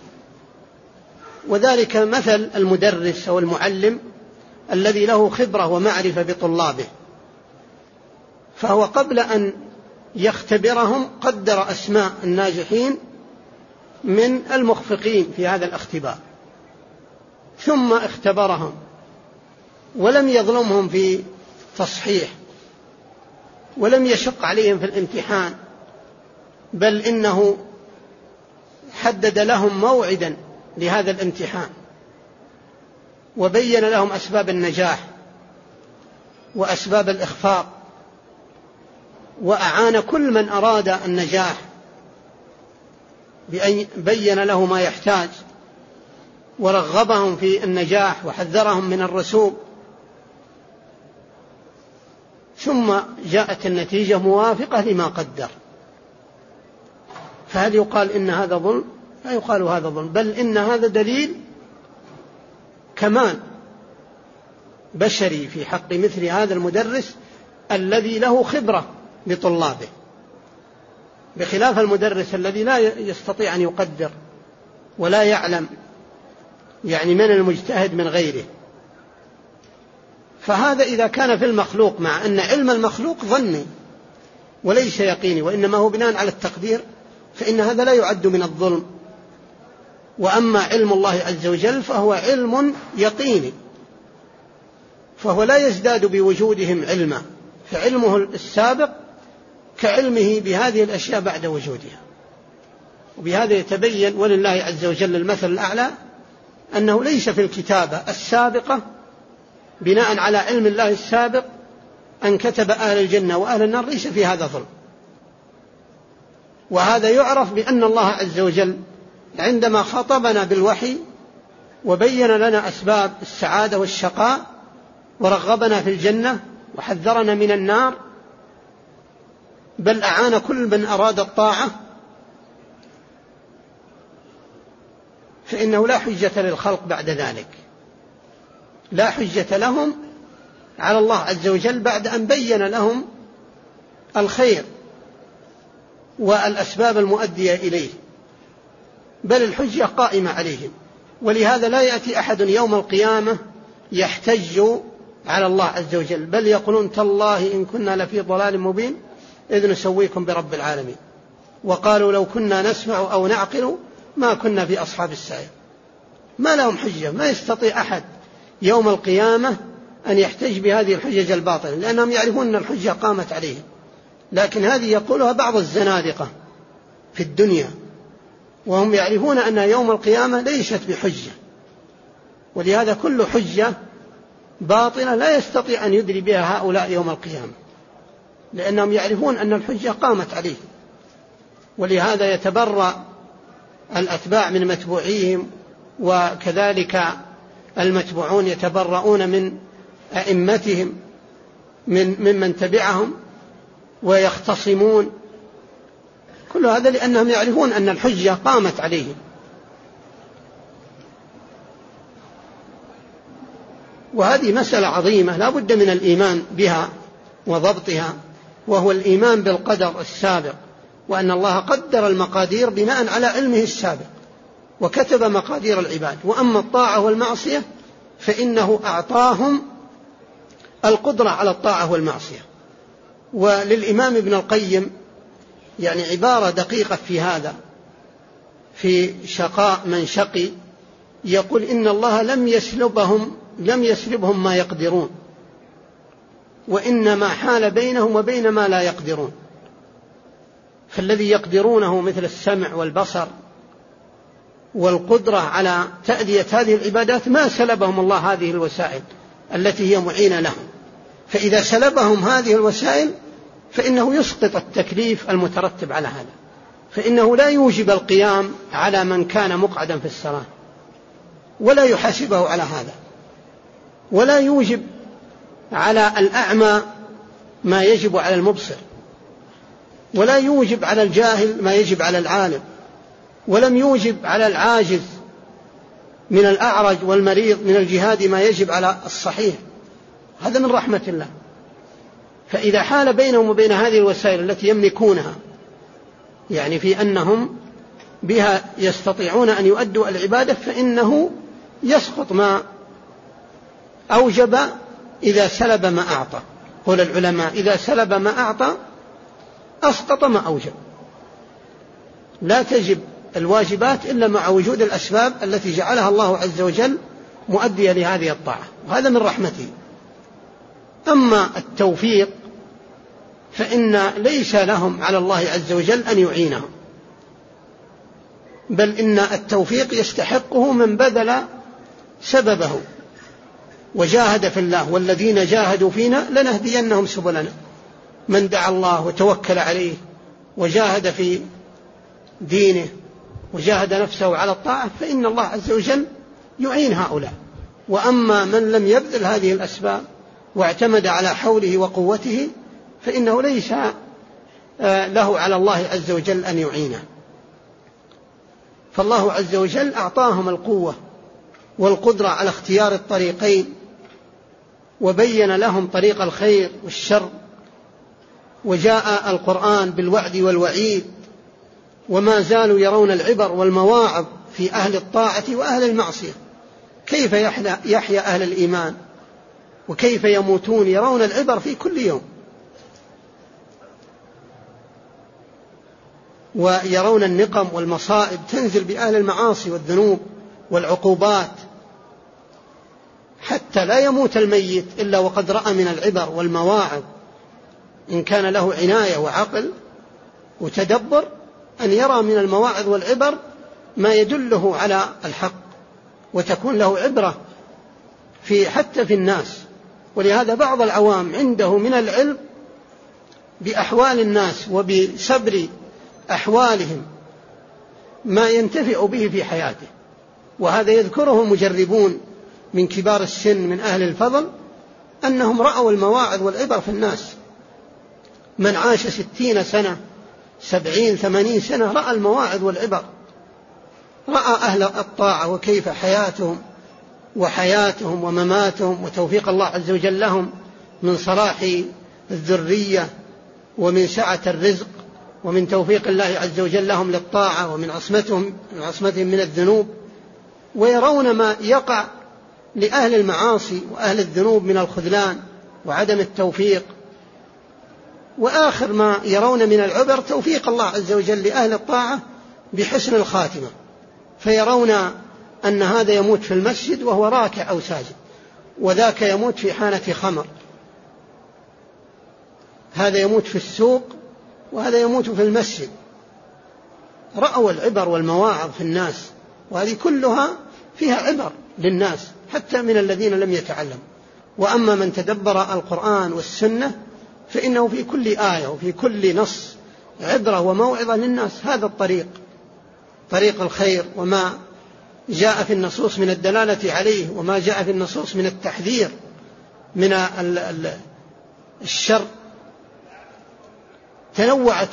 وذلك مثل المدرس أو المعلم الذي له خبرة ومعرفة بطلابه، فهو قبل أن يختبرهم قدر أسماء الناجحين من المخفقين في هذا الاختبار، ثم اختبرهم ولم يظلمهم في تصحيح ولم يشق عليهم في الامتحان، بل إنه حدد لهم موعدا لهذا الامتحان وبين لهم أسباب النجاح وأسباب الإخفاق، وأعان كل من أراد النجاح بأن بين له ما يحتاج ورغبهم في النجاح وحذرهم من الرسوب، ثم جاءت النتيجة موافقة لما قدر. فهل يقال إن هذا ظلم؟ لا يقال هذا ظلم، بل إن هذا دليل كمال بشري في حق مثل هذا المدرس الذي له خبرة بطلابه، بخلاف المدرس الذي لا يستطيع أن يقدر ولا يعلم، يعني من المجتهد من غيره. فهذا إذا كان في المخلوق، مع أن علم المخلوق ظني وليس يقيني وإنما هو بناء على التقدير، فإن هذا لا يعد من الظلم. وأما علم الله عز وجل فهو علم يقيني، فهو لا يزداد بوجودهم علما، فعلمه السابق كعلمه بهذه الأشياء بعد وجودها. وبهذا يتبين ولله عز وجل المثل الأعلى أنه ليس في الكتابة السابقة بناء على علم الله السابق أن كتب أهل الجنة وأهل النار، ليس في هذا ظلم. وهذا يعرف بأن الله عز وجل عندما خاطبنا بالوحي وبين لنا أسباب السعادة والشقاء ورغبنا في الجنة وحذرنا من النار، بل أعان كل من أراد الطاعة، فإنه لا حجة للخلق بعد ذلك، لا حجة لهم على الله عز وجل بعد أن بين لهم الخير والأسباب المؤدية إليه، بل الحجة قائمة عليهم. ولهذا لا يأتي أحد يوم القيامة يحتج على الله عز وجل، بل يقولون تالله إن كنا لفي ضلال مبين إذ نسويكم برب العالمين، وقالوا لو كنا نسمع أو نعقل ما كنا في أصحاب السعير. ما لهم حجة، ما يستطيع أحد يوم القيامة أن يحتج بهذه الحجج الباطلة، لأنهم يعرفون أن الحجة قامت عليهم. لكن هذه يقولها بعض الزنادقة في الدنيا، وهم يعرفون أن يوم القيامة ليست بحجة، ولهذا كل حجة باطلة لا يستطيع أن يدري بها هؤلاء يوم القيامة، لأنهم يعرفون أن الحجة قامت عليهم. ولهذا يتبرأ الأتباع من متبوعيهم، وكذلك المتبوعون يتبرؤون من أئمتهم من ممن تبعهم ويختصمون، كل هذا لأنهم يعرفون أن الحجة قامت عليهم. وهذه مسألة عظيمة لا بد من الإيمان بها وضبطها، وهو الإيمان بالقدر السابق، وأن الله قدر المقادير بناء على علمه السابق وكتب مقادير العباد. وأما الطاعة والمعصية فإنه أعطاهم القدرة على الطاعة والمعصية. وللإمام ابن القيم يعني عبارة دقيقة في هذا، في شقاء من شقي، يقول إن الله لم يسلبهم لم يسلبهم ما يقدرون، وإنما حال بينهم وبين ما لا يقدرون. فالذي يقدرونه مثل السمع والبصر والقدرة على تأدية هذه العبادات ما سلبهم الله هذه الوسائل التي هي معينة لهم. فإذا سلبهم هذه الوسائل فإنه يسقط التكليف المترتب على هذا، فإنه لا يوجب القيام على من كان مقعدا في الصلاة، ولا يحاسبه على هذا، ولا يوجب على الأعمى ما يجب على المبصر، ولا يوجب على الجاهل ما يجب على العالم، ولم يوجب على العاجز من الأعرج والمريض من الجهاد ما يجب على الصحيح. هذا من رحمة الله. فإذا حال بينهم وبين هذه الوسائل التي يملكونها، يعني في أنهم بها يستطيعون أن يؤدوا العبادة، فإنه يسقط ما أوجب إذا سلب ما أعطى. قول العلماء إذا سلب ما أعطى أسقط ما أوجب. لا تجب الواجبات إلا مع وجود الأسباب التي جعلها الله عز وجل مؤدية لهذه الطاعة، وهذا من رحمته. أما التوفيق فإن ليس لهم على الله عز وجل أن يعينهم، بل إن التوفيق يستحقه من بذل سببه وجاهد في الله، والذين جاهدوا فينا لنهدينهم سبلنا. من دعا الله وتوكل عليه وجاهد في دينه وجاهد نفسه على الطاعة فإن الله عز وجل يعين هؤلاء. وأما من لم يبذل هذه الأسباب واعتمد على حوله وقوته فإنه ليس له على الله عز وجل أن يعينه. فالله عز وجل أعطاهم القوة والقدرة على اختيار الطريقين، وبين لهم طريق الخير والشر، وجاء القرآن بالوعد والوعيد، وما زالوا يرون العبر والمواعظ في أهل الطاعة وأهل المعصية. كيف يحيا أهل الإيمان وكيف يموتون، يرون العبر في كل يوم، ويرون النقم والمصائب تنزل بأهل المعاصي والذنوب والعقوبات، حتى لا يموت الميت إلا وقد رأى من العبر والمواعظ إن كان له عناية وعقل وتدبر، أن يرى من المواعظ والعبر ما يدله على الحق وتكون له عبرة في حتى في الناس. ولهذا بعض العوام عنده من العلم بأحوال الناس وبسبر أحوالهم ما ينتفع به في حياته. وهذا يذكره المجربون من كبار السن من أهل الفضل أنهم رأوا المواعظ والعبر في الناس. من عاش ستين سنة سبعين ثمانين سنة رأى المواعظ والعبر، رأى أهل الطاعة وكيف حياتهم وحياتهم ومماتهم وتوفيق الله عز وجل لهم من صلاح الذرية ومن سعة الرزق ومن توفيق الله عز وجل لهم للطاعة ومن عصمتهم من عصمتهم من الذنوب، ويرون ما يقع لأهل المعاصي وأهل الذنوب من الخذلان وعدم التوفيق. وآخر ما يرون من العبر توفيق الله عز وجل لأهل الطاعة بحسن الخاتمة، فيرون أن هذا يموت في المسجد وهو راكع أو ساجد، وذاك يموت في حانة خمر، هذا يموت في السوق وهذا يموت في المسجد. رأوا العبر والمواعظ في الناس، وهذه كلها فيها عبر للناس حتى من الذين لم يتعلموا. وأما من تدبر القرآن والسنة فإنه في كل آية وفي كل نص عبرة وموعظة للناس. هذا الطريق طريق الخير، وما جاء في النصوص من الدلالة عليه وما جاء في النصوص من التحذير من الشر. تنوعت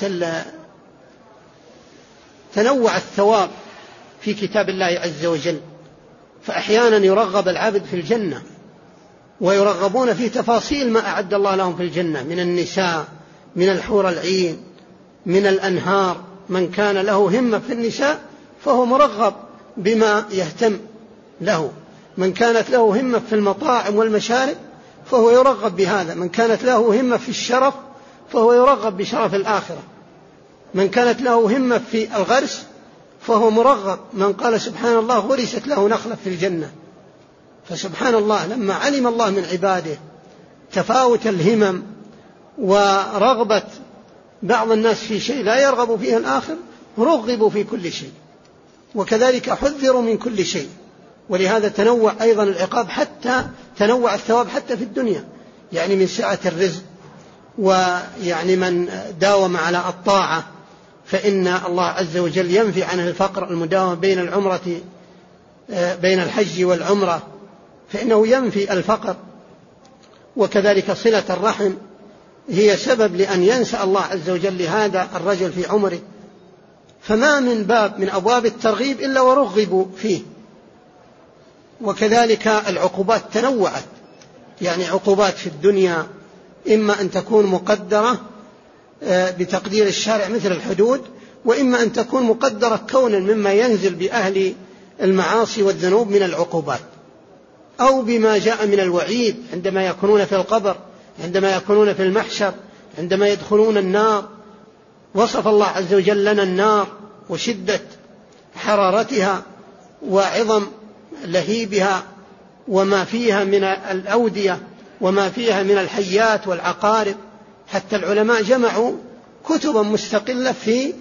تنوع الثواب في كتاب الله عز وجل، فأحيانا يرغب العبد في الجنة ويرغبون في تفاصيل ما أعد الله لهم في الجنة من النساء، من الحور العين، من الأنهار. من كان له همة في النساء فهو مرغب بما يهتم له، من كانت له همة في المطاعم والمشارب فهو يرغب بهذا، من كانت له همة في الشرف فهو يرغب بشرف الآخرة، من كانت له همة في الغرس فهو مرغب. من قال سبحان الله غرست له نخلة في الجنة. فسبحان الله لما علم الله من عباده تفاوت الهمم ورغبة بعض الناس في شيء لا يرغب فيه الآخر رغبوا في كل شيء، وكذلك حذروا من كل شيء. ولهذا تنوع أيضا العقاب، حتى تنوع الثواب حتى في الدنيا، يعني من سعة الرزق. ويعني من داوم على الطاعة فإن الله عز وجل ينفي عنه الفقر، المداومة بين العمرة بين الحج والعمرة فإنه ينفي الفقر. وكذلك صلة الرحم هي سبب لأن ينسى الله عز وجل لهذا الرجل في عمره. فما من باب من أبواب الترغيب إلا ورغبوا فيه. وكذلك العقوبات تنوعت، يعني عقوبات في الدنيا إما أن تكون مقدرة بتقدير الشارع مثل الحدود، وإما أن تكون مقدرة كونا مما ينزل بأهل المعاصي والذنوب من العقوبات، أو بما جاء من الوعيد عندما يكونون في القبر، عندما يكونون في المحشر، عندما يدخلون النار. وصف الله عز وجل لنا النار وشدة حرارتها وعظم لهيبها وما فيها من الأودية وما فيها من الحيات والعقارب. حتى العلماء جمعوا كتبا مستقلة في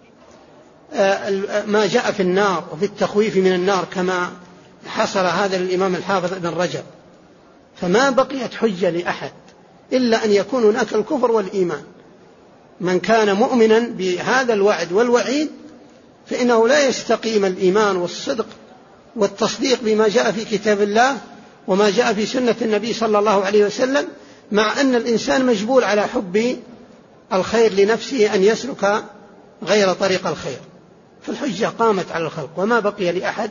ما جاء في النار وفي التخويف من النار، كما حصل هذا للإمام الحافظ ابن رجب. فما بقيت حجة لأحد إلا أن يكون هناك الكفر والإيمان. من كان مؤمنا بهذا الوعد والوعيد فإنه لا يستقيم الإيمان والصدق والتصديق بما جاء في كتاب الله وما جاء في سنة النبي صلى الله عليه وسلم، مع أن الإنسان مجبول على حب الخير لنفسه أن يسلك غير طريق الخير. فالحجة قامت على الخلق، وما بقي لأحد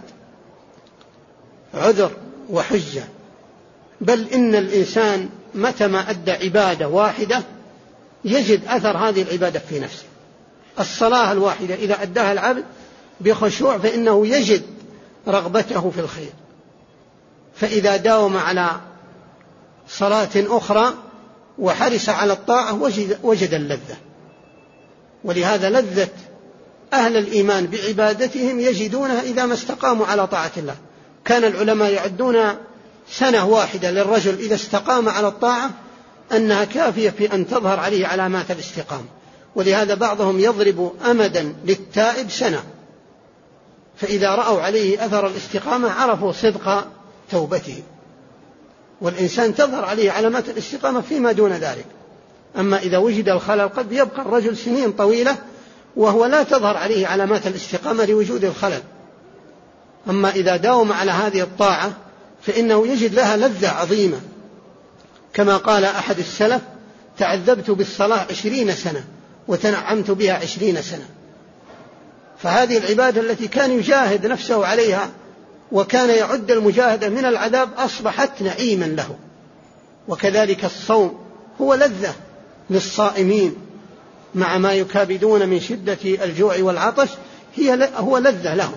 عذر وحجة. بل إن الإنسان متى ما أدى عبادة واحدة يجد أثر هذه العبادة في نفسه. الصلاة الواحدة إذا أداها العبد بخشوع فإنه يجد رغبته في الخير، فإذا داوم على صلاة أخرى وحرص على الطاعة وجد, وجد اللذة. ولهذا لذة أهل الإيمان بعبادتهم يجدونها إذا ما استقاموا على طاعة الله. كان العلماء يعدون سنة واحدة للرجل إذا استقام على الطاعة أنها كافية في أن تظهر عليه علامات الاستقامة. ولهذا بعضهم يضرب أمدا للتائب سنة، فإذا رأوا عليه أثر الاستقامة عرفوا صدق توبته. والإنسان تظهر عليه علامات الاستقامة فيما دون ذلك. أما إذا وجد الخلل قد يبقى الرجل سنين طويلة وهو لا تظهر عليه علامات الاستقامة لوجود الخلل. أما إذا داوم على هذه الطاعة فإنه يجد لها لذة عظيمة، كما قال أحد السلف: تعذبت بالصلاة عشرين سنة وتنعمت بها عشرين سنة. فهذه العبادة التي كان يجاهد نفسه عليها وكان يعد المجاهدة من العذاب أصبحت نعيما له. وكذلك الصوم هو لذة للصائمين مع ما يكابدون من شدة الجوع والعطش، هي هو لذة لهم.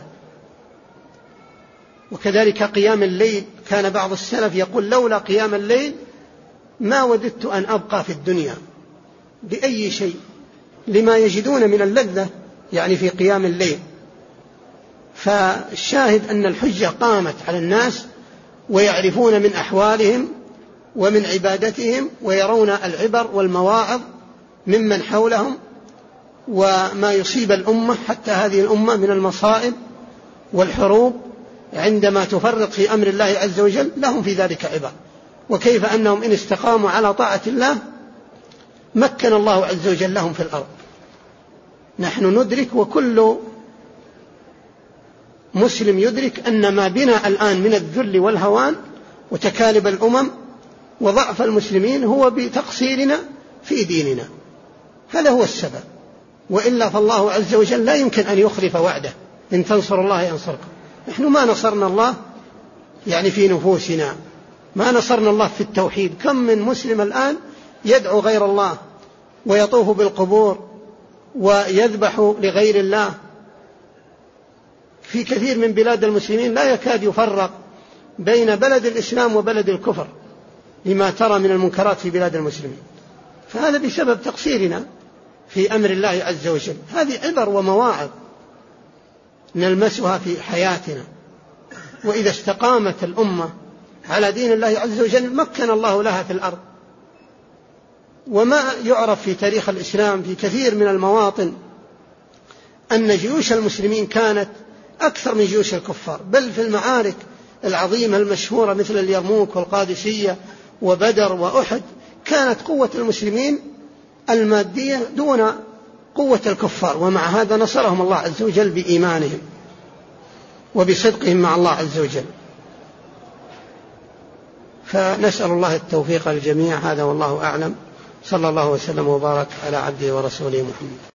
وكذلك قيام الليل، كان بعض السلف يقول: لولا قيام الليل ما وددت أن أبقى في الدنيا بأي شيء، لما يجدون من اللذة يعني في قيام الليل. فالشاهد أن الحجة قامت على الناس ويعرفون من أحوالهم ومن عبادتهم، ويرون العبر والمواعظ ممن حولهم وما يصيب الأمة، حتى هذه الأمة من المصائب والحروب عندما تفرط في أمر الله عز وجل لهم في ذلك عبر. وكيف أنهم إن استقاموا على طاعة الله مكن الله عز وجل لهم في الأرض. نحن ندرك وكل مسلم يدرك أن ما بنا الآن من الذل والهوان وتكالب الأمم وضعف المسلمين هو بتقصيرنا في ديننا، هذا هو السبب. وإلا فالله عز وجل لا يمكن أن يخلف وعده: إن تنصر الله ينصركم. نحن ما نصرنا الله يعني في نفوسنا، ما نصرنا الله في التوحيد. كم من مسلم الآن يدعو غير الله ويطوف بالقبور ويذبح لغير الله. في كثير من بلاد المسلمين لا يكاد يفرق بين بلد الإسلام وبلد الكفر لما ترى من المنكرات في بلاد المسلمين. فهذا بسبب تقصيرنا في أمر الله عز وجل. هذه عبر ومواعظ نلمسها في حياتنا. وإذا استقامت الأمة على دين الله عز وجل مكن الله لها في الأرض. وما يعرف في تاريخ الإسلام في كثير من المواطن أن جيوش المسلمين كانت أكثر من جيوش الكفار، بل في المعارك العظيمة المشهورة مثل اليرموك والقادسية وبدر وأحد كانت قوة المسلمين المادية دون قوة الكفار، ومع هذا نصرهم الله عز وجل بإيمانهم وبصدقهم مع الله عز وجل. فنسأل الله التوفيق للجميع. هذا والله أعلم. صلى الله وسلم وبارك على عبده ورسوله محمد.